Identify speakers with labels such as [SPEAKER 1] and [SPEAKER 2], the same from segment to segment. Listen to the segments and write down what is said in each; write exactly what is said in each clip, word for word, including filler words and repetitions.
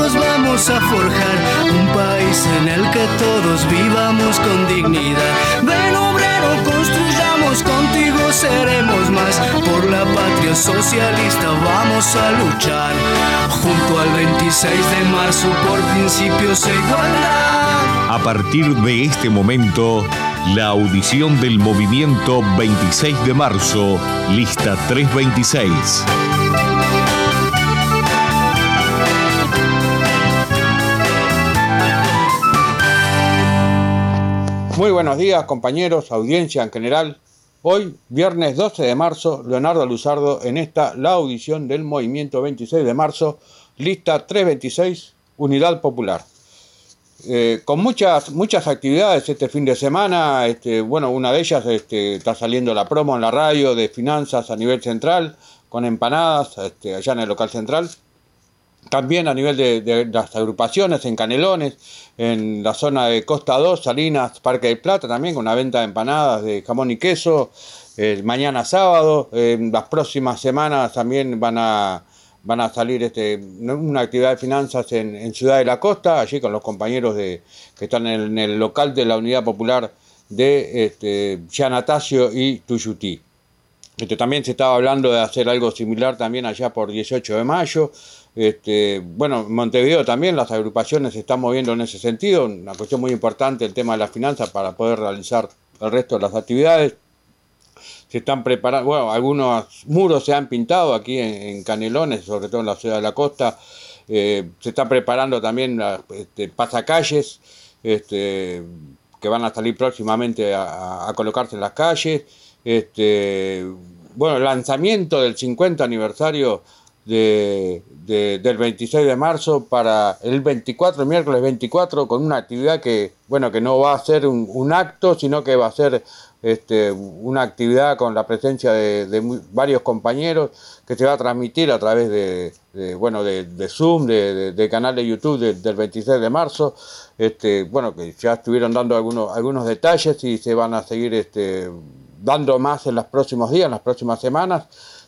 [SPEAKER 1] juntos vamos a forjar un país en el que todos vivamos con dignidad. Ven obrero, construyamos, contigo seremos más. Por la patria socialista vamos a luchar, junto al veintiséis de marzo por principios e igualdad.
[SPEAKER 2] A partir de este momento, la audición del movimiento veintiséis de marzo, lista trescientos veintiséis.
[SPEAKER 3] Muy buenos días, compañeros, audiencia en general. Hoy, viernes doce de marzo, Leonardo Luzardo en esta, la audición del movimiento veintiséis de marzo, lista trescientos veintiséis, Unidad Popular. Eh, con muchas muchas actividades este fin de semana. Este, bueno, una de ellas este, está saliendo la promo en la radio de finanzas a nivel central, con empanadas este, allá en el local central. También a nivel de, de las agrupaciones en Canelones, en la zona de Costa dos, Salinas, Parque del Plata, también con una venta de empanadas de jamón y queso. Eh, mañana sábado, eh, las próximas semanas también van a... Van a salir este, una actividad de finanzas en, en Ciudad de la Costa, allí con los compañeros de, que están en el, en el local de la Unidad Popular de este, Giannatasio y Tuyutí. Este, también se estaba hablando de hacer algo similar también allá por dieciocho de mayo. Este, bueno, en Montevideo también las agrupaciones se están moviendo en ese sentido. Una cuestión muy importante el tema de las finanzas para poder realizar el resto de las actividades. Se están preparando, bueno, algunos muros se han pintado aquí en, en Canelones, sobre todo en la Ciudad de la Costa. Eh, se está preparando también este, pasacalles este, que van a salir próximamente a, a colocarse en las calles. Este, bueno, el lanzamiento del cincuenta aniversario de, de, del veintiséis de marzo para el veinticuatro, el miércoles veinticuatro, con una actividad que, bueno, que no va a ser un, un acto, sino que va a ser Este, una actividad con la presencia de, de muy, varios compañeros, que se va a transmitir a través de, de bueno de, de Zoom, de, de, de canal de YouTube de, del veintiséis de marzo. Este, bueno, que ya estuvieron dando algunos, algunos detalles y se van a seguir este, dando más en los próximos días, en las próximas semanas.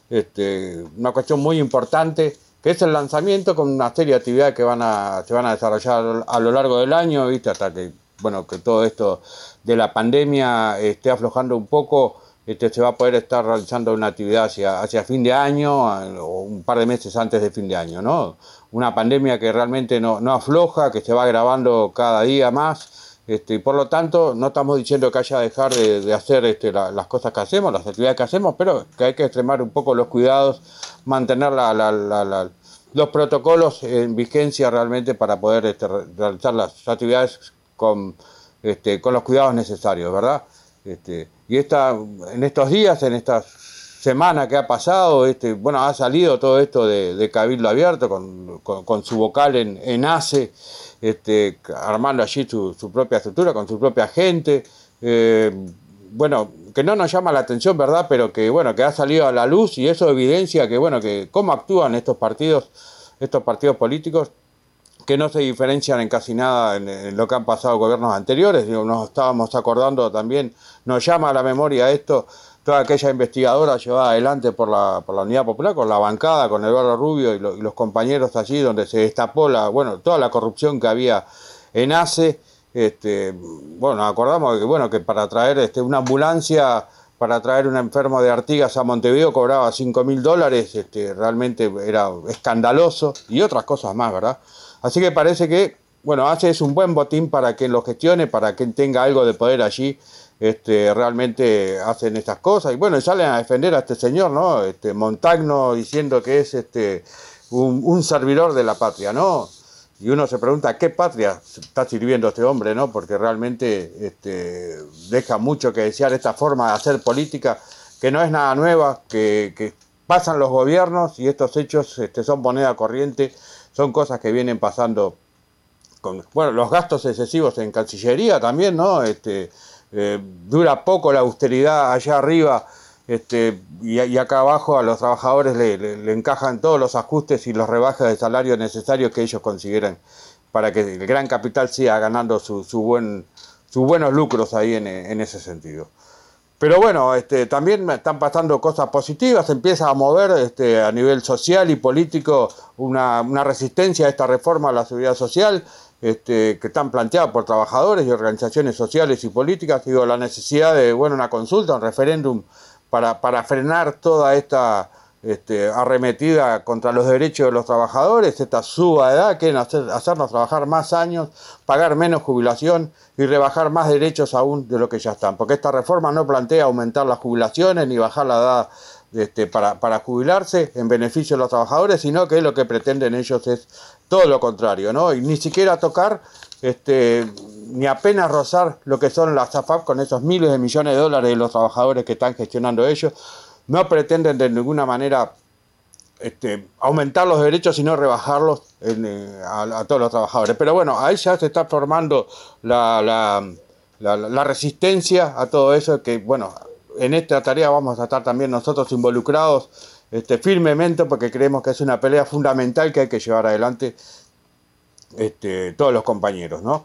[SPEAKER 3] Este, una cuestión muy importante, que es el lanzamiento con una serie de actividades que van a, se van a desarrollar a lo largo del año, ¿viste? Hasta que, bueno, que todo esto de la pandemia esté aflojando un poco. Este, se va a poder estar realizando una actividad hacia, hacia fin de año o un par de meses antes de fin de año, ¿no? Una pandemia que realmente no, no afloja, que se va agravando cada día más. Este, y por lo tanto, no estamos diciendo que haya que dejar de, de hacer este, la, las cosas que hacemos, las actividades que hacemos, pero que hay que extremar un poco los cuidados, mantener la, la, la, la, los protocolos en vigencia realmente para poder este, realizar las actividades con, este, con los cuidados necesarios, ¿verdad? Este, y esta, en estos días, en esta semana que ha pasado, este, bueno, ha salido todo esto de, de Cabildo Abierto con, con, con su vocal en, en ACE, este, armando allí su, su propia estructura, con su propia gente. Eh, bueno, que no nos llama la atención, ¿verdad? Pero que, bueno, que ha salido a la luz y eso evidencia que, bueno, que cómo actúan estos partidos, estos partidos políticos, que no se diferencian en casi nada en, en lo que han pasado gobiernos anteriores. Digo, nos estábamos acordando también, nos llama a la memoria esto, toda aquella investigadora llevada adelante por la, por la Unidad Popular, con la bancada, con Eduardo Rubio y, lo, y los compañeros allí, donde se destapó la, bueno, toda la corrupción que había en ACE. Este, bueno, nos acordamos que, bueno, que para traer este, una ambulancia, para traer un enfermo de Artigas a Montevideo cobraba cinco mil dólares, este, realmente era escandaloso, y otras cosas más, ¿verdad? Así que parece que, bueno, ACE es un buen botín para quien lo gestione, para quien tenga algo de poder allí. Este, realmente hacen estas cosas y bueno, salen a defender a este señor, ¿no? Este, Montagno, diciendo que es este, un, un servidor de la patria, ¿no? Y uno se pregunta, ¿qué patria está sirviendo este hombre, no? Porque realmente este, deja mucho que desear esta forma de hacer política, que no es nada nueva, que, que pasan los gobiernos y estos hechos este, son moneda corriente, son cosas que vienen pasando con, bueno, los gastos excesivos en Cancillería también, ¿no? Este, eh, dura poco la austeridad allá arriba, este, y, y acá abajo a los trabajadores le, le, le encajan todos los ajustes y los rebajas de salario necesarios que ellos consideran para que el gran capital siga ganando su, su buen, sus buenos lucros ahí en, en ese sentido. Pero bueno, este, también están pasando cosas positivas, se empieza a mover este, a nivel social y político una, una resistencia a esta reforma a la seguridad social, este, que están planteadas por trabajadores y organizaciones sociales y políticas. Digo, la necesidad de, bueno, una consulta, un referéndum para, para frenar toda esta este, arremetida contra los derechos de los trabajadores, esta suba de edad, quieren hacer, hacernos trabajar más años, pagar menos jubilación y rebajar más derechos aún de lo que ya están, porque esta reforma no plantea aumentar las jubilaciones ni bajar la edad este, para, para jubilarse en beneficio de los trabajadores, sino que lo que pretenden ellos es todo lo contrario, ¿no? Y ni siquiera tocar, este, ni apenas rozar lo que son las A F A P con esos miles de millones de dólares de los trabajadores que están gestionando ellos. No pretenden de ninguna manera este, aumentar los derechos, sino rebajarlos en, eh, a, a todos los trabajadores. Pero bueno, ahí ya se está formando la, la, la, la resistencia a todo eso, que bueno, en esta tarea vamos a estar también nosotros involucrados este, firmemente, porque creemos que es una pelea fundamental que hay que llevar adelante este, todos los compañeros, ¿no?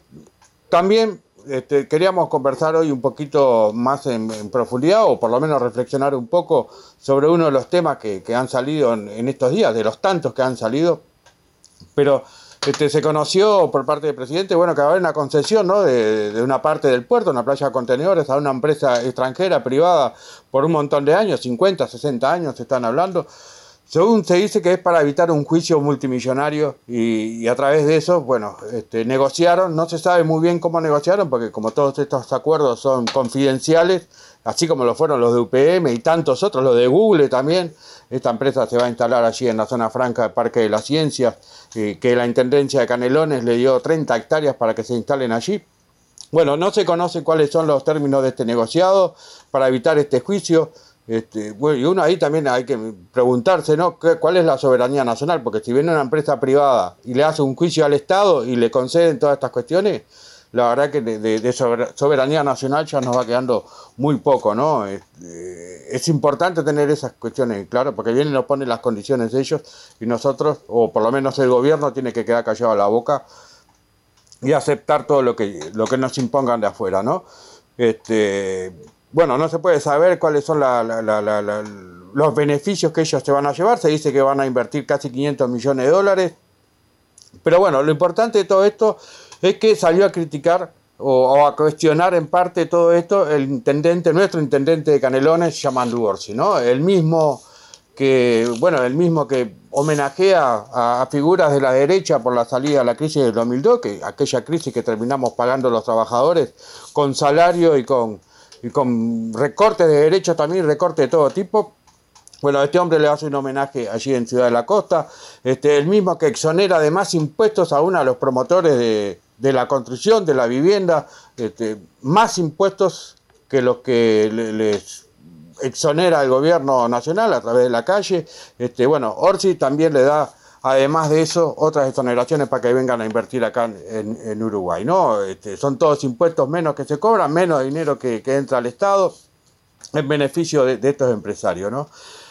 [SPEAKER 3] También Este, queríamos conversar hoy un poquito más en, en profundidad, o por lo menos reflexionar un poco sobre uno de los temas que, que han salido en, en estos días, de los tantos que han salido, pero este, se conoció por parte del presidente, bueno, que va a haber una concesión, ¿no? de, de una parte del puerto, una playa de contenedores, a una empresa extranjera, privada, por un montón de años, cincuenta, sesenta años se están hablando. Según se dice que es para evitar un juicio multimillonario y, y a través de eso, bueno, este, negociaron, no se sabe muy bien cómo negociaron, porque como todos estos acuerdos son confidenciales, así como lo fueron los de U P M y tantos otros, los de Google también, esta empresa se va a instalar allí en la zona franca del Parque de las Ciencias, eh, que la Intendencia de Canelones le dio treinta hectáreas para que se instalen allí. Bueno, no se conoce cuáles son los términos de este negociado para evitar este juicio. Este, bueno, y uno ahí también hay que preguntarse, ¿no? ¿Cuál es la soberanía nacional? Porque si viene una empresa privada y le hace un juicio al Estado y le conceden todas estas cuestiones, la verdad que de, de, de soberanía nacional ya nos va quedando muy poco, ¿no? Este, es importante tener esas cuestiones claro, porque vienen y nos ponen las condiciones de ellos y nosotros, o por lo menos el gobierno, tiene que quedar callado a la boca y aceptar todo lo que, lo que nos impongan de afuera, ¿no? Este... Bueno, no se puede saber cuáles son la, la, la, la, la, los beneficios que ellos se van a llevar. Se dice que van a invertir casi quinientos millones de dólares. Pero bueno, lo importante de todo esto es que salió a criticar o, o a cuestionar en parte todo esto el intendente, nuestro intendente de Canelones, Yamandu Orsi, ¿no? El mismo que, bueno, el mismo que homenajea a, a figuras de la derecha por la salida de la crisis del dos mil dos, que aquella crisis que terminamos pagando los trabajadores con salario y con... y con recortes de derechos también, recortes de todo tipo. Bueno, este hombre le hace un homenaje allí en Ciudad de la Costa, este, el mismo que exonera de más impuestos aún a los promotores de, de la construcción, de la vivienda, este, más impuestos que los que le, les exonera el gobierno nacional a través de la calle. Este, bueno, Orsi también le da, además de eso, otras exoneraciones para que vengan a invertir acá en, en Uruguay, ¿no? Este, son todos impuestos menos que se cobran, menos dinero que, que entra al Estado, en beneficio de, de estos empresarios, ¿no?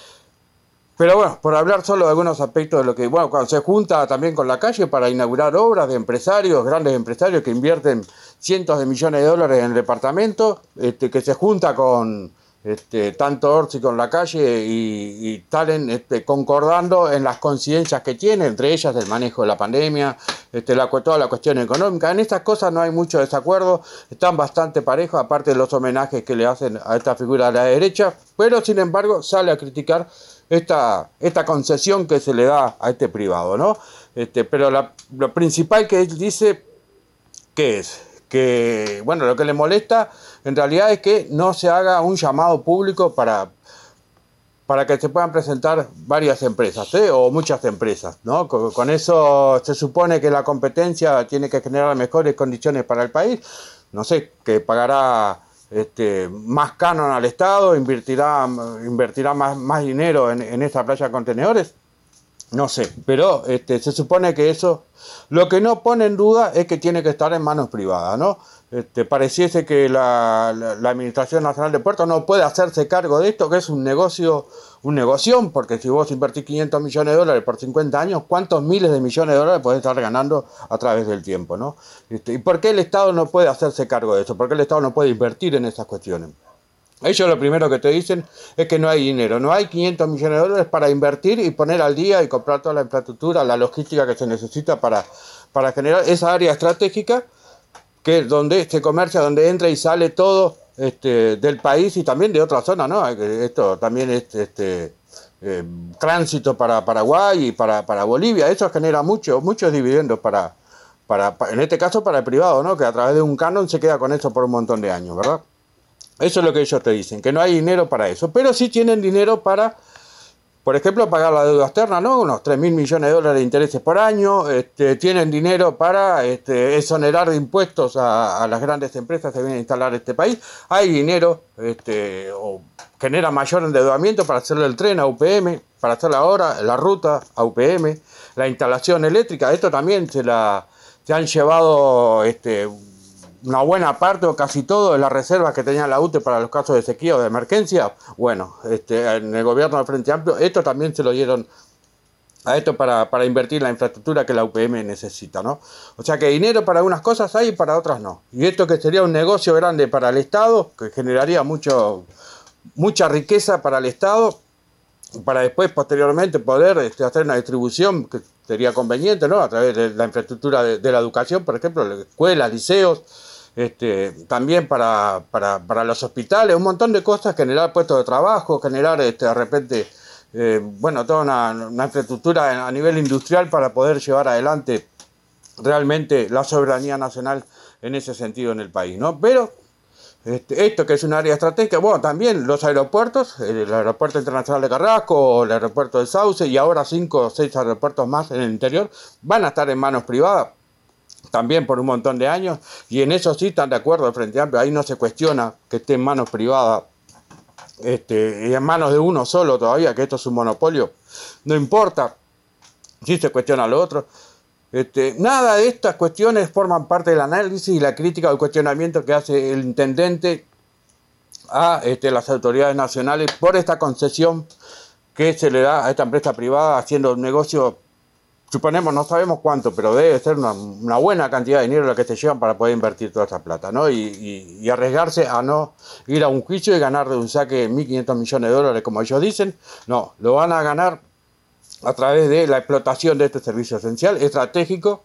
[SPEAKER 3] Pero bueno, por hablar solo de algunos aspectos de lo que, bueno, cuando se junta también con la calle para inaugurar obras de empresarios, grandes empresarios que invierten cientos de millones de dólares en el departamento, este, que se junta con... Este, tanto Orsi con la calle y, y Talen este, concordando en las coincidencias que tiene, entre ellas el manejo de la pandemia, este, la, toda la cuestión económica. En estas cosas no hay mucho desacuerdo, están bastante parejos, aparte de los homenajes que le hacen a esta figura de la derecha, pero sin embargo sale a criticar esta, esta concesión que se le da a este privado, ¿no? Este, pero la, lo principal que él dice, ¿qué es? Que, bueno, lo que le molesta en realidad es que no se haga un llamado público para, para que se puedan presentar varias empresas, ¿eh? o muchas empresas, ¿no? Con, con eso se supone que la competencia tiene que generar mejores condiciones para el país. No sé, que pagará este, más canon al Estado, invertirá, invertirá más, más dinero en, en esta playa de contenedores. No sé, pero este, se supone que eso, lo que no pone en duda es que tiene que estar en manos privadas, ¿no? Este, pareciese que la, la, la Administración Nacional de Puertos no puede hacerse cargo de esto, que es un negocio, un negoción, porque si vos invertís quinientos millones de dólares por cincuenta años, ¿cuántos miles de millones de dólares podés estar ganando a través del tiempo, ¿no? Este, ¿y por qué el Estado no puede hacerse cargo de eso? ¿Por qué el Estado no puede invertir en esas cuestiones? Ellos lo primero que te dicen es que no hay dinero, no hay quinientos millones de dólares para invertir y poner al día y comprar toda la infraestructura, la logística que se necesita para, para generar esa área estratégica que es donde se comercia, donde entra y sale todo este, del país y también de otras zonas, ¿no? Esto también es este, eh, tránsito para Paraguay y para, para Bolivia, eso genera mucho, muchos dividendos para, para, en este caso para el privado, ¿no? Que a través de un canon se queda con eso por un montón de años, ¿verdad? Eso es lo que ellos te dicen, que no hay dinero para eso, pero sí tienen dinero para, por ejemplo, pagar la deuda externa, ¿no? Unos tres mil millones de dólares de intereses por año, este, tienen dinero para este, exonerar de impuestos a, a las grandes empresas que vienen a instalar en este país, hay dinero, este, o genera mayor endeudamiento para hacerle el tren a U P M, para hacer ahora la ruta a U P M, la instalación eléctrica, esto también se la se han llevado este, una buena parte o casi todo de las reservas que tenía la U T E para los casos de sequía o de emergencia. Bueno, este, en el gobierno del Frente Amplio, esto también se lo dieron a esto para, para invertir en la infraestructura que la U P M necesita, ¿no? O sea que dinero para unas cosas hay y para otras no. Y esto que sería un negocio grande para el Estado, que generaría mucho, mucha riqueza para el Estado, para después, posteriormente, poder este, hacer una distribución que sería conveniente, ¿no? A través de la infraestructura de, de la educación, por ejemplo, escuelas, liceos, este, también para, para, para los hospitales, un montón de cosas, generar puestos de trabajo, generar este, de repente, eh, bueno, toda una, una infraestructura a nivel industrial para poder llevar adelante realmente la soberanía nacional en ese sentido en el país, ¿no? Pero Este, esto que es un área estratégica, bueno, también los aeropuertos, el aeropuerto internacional de Carrasco, el aeropuerto de Sauce y ahora cinco o seis aeropuertos más en el interior van a estar en manos privadas, también por un montón de años, y en eso sí están de acuerdo el Frente Amplio, ahí no se cuestiona que esté en manos privadas, este, y en manos de uno solo todavía, que esto es un monopolio, no importa, sí se cuestiona lo otro. Este, nada de estas cuestiones forman parte del análisis y la crítica o el cuestionamiento que hace el intendente a este, las autoridades nacionales por esta concesión que se le da a esta empresa privada haciendo un negocio, suponemos, no sabemos cuánto, pero debe ser una, una buena cantidad de dinero la que se llevan para poder invertir toda esa plata, ¿no? Y, y, y arriesgarse a no ir a un juicio y ganar de un saque mil quinientos millones de dólares, como ellos dicen. No, lo van a ganar a través de la explotación de este servicio esencial, estratégico,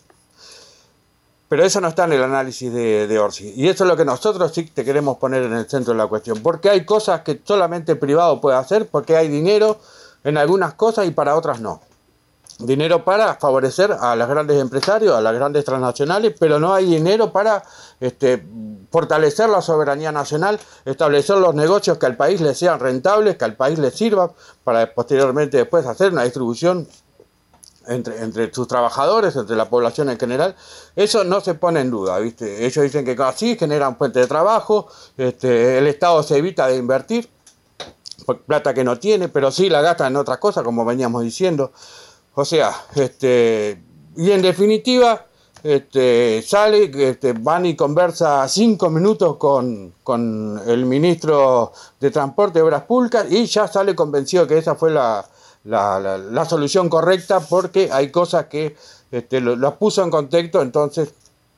[SPEAKER 3] pero eso no está en el análisis de, de Orsi. Y eso es lo que nosotros sí te queremos poner en el centro de la cuestión. Porque hay cosas que solamente el privado puede hacer, porque hay dinero en algunas cosas y para otras no. Dinero para favorecer a los grandes empresarios, a las grandes transnacionales, pero no hay dinero para este, fortalecer la soberanía nacional, establecer los negocios que al país le sean rentables, que al país le sirvan, para posteriormente después hacer una distribución entre, entre sus trabajadores, entre la población en general. Eso no se pone en duda, ¿viste? Ellos dicen que así generan fuentes de trabajo, este, el Estado se evita de invertir, plata que no tiene, pero sí la gasta en otras cosas, como veníamos diciendo. O sea, este, y en definitiva, este, sale, este, van y conversa cinco minutos con, con el ministro de Transporte y Obras Públicas y ya sale convencido que esa fue la, la, la, la solución correcta porque hay cosas que este, lo, lo puso en contexto, entonces,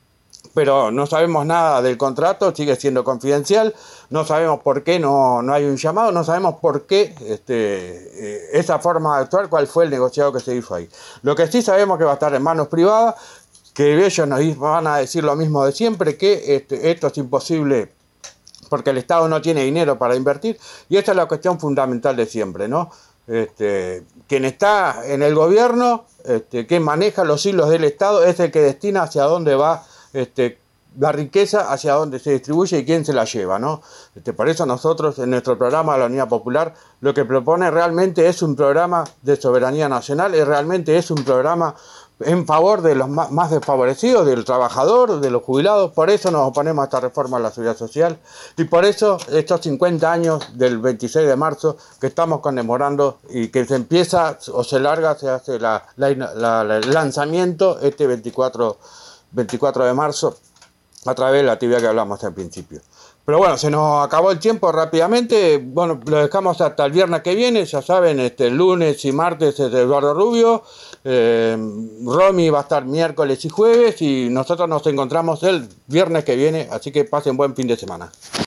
[SPEAKER 3] pero no sabemos nada del contrato, sigue siendo confidencial, no sabemos por qué no, no hay un llamado, no sabemos por qué este, eh, esa forma de actuar, cuál fue el negociado que se hizo ahí. Lo que sí sabemos que va a estar en manos privadas, que ellos nos van a decir lo mismo de siempre, que este, esto es imposible porque el Estado no tiene dinero para invertir, y esta es la cuestión fundamental de siempre, ¿no? Este, quien está en el gobierno, este, quien maneja los hilos del Estado, es el que destina hacia dónde va Este, la riqueza, hacia dónde se distribuye y quién se la lleva, ¿no? Este, por eso nosotros en nuestro programa La Unidad Popular lo que propone realmente es un programa de soberanía nacional y realmente es un programa en favor de los más, más desfavorecidos, del trabajador, de los jubilados. Por eso nos oponemos a esta reforma de la seguridad social y por eso estos cincuenta años del veintiséis de marzo que estamos conmemorando y que se empieza o se larga, se hace la, la, la, la, el lanzamiento este veinticuatro de marzo a través de la actividad que hablamos al principio. Pero bueno, se nos acabó el tiempo rápidamente. Bueno, lo dejamos hasta el viernes que viene. Ya saben, este lunes y martes es Eduardo Rubio. Eh, Romy va a estar miércoles y jueves. Y nosotros nos encontramos el viernes que viene. Así que pasen buen fin de semana.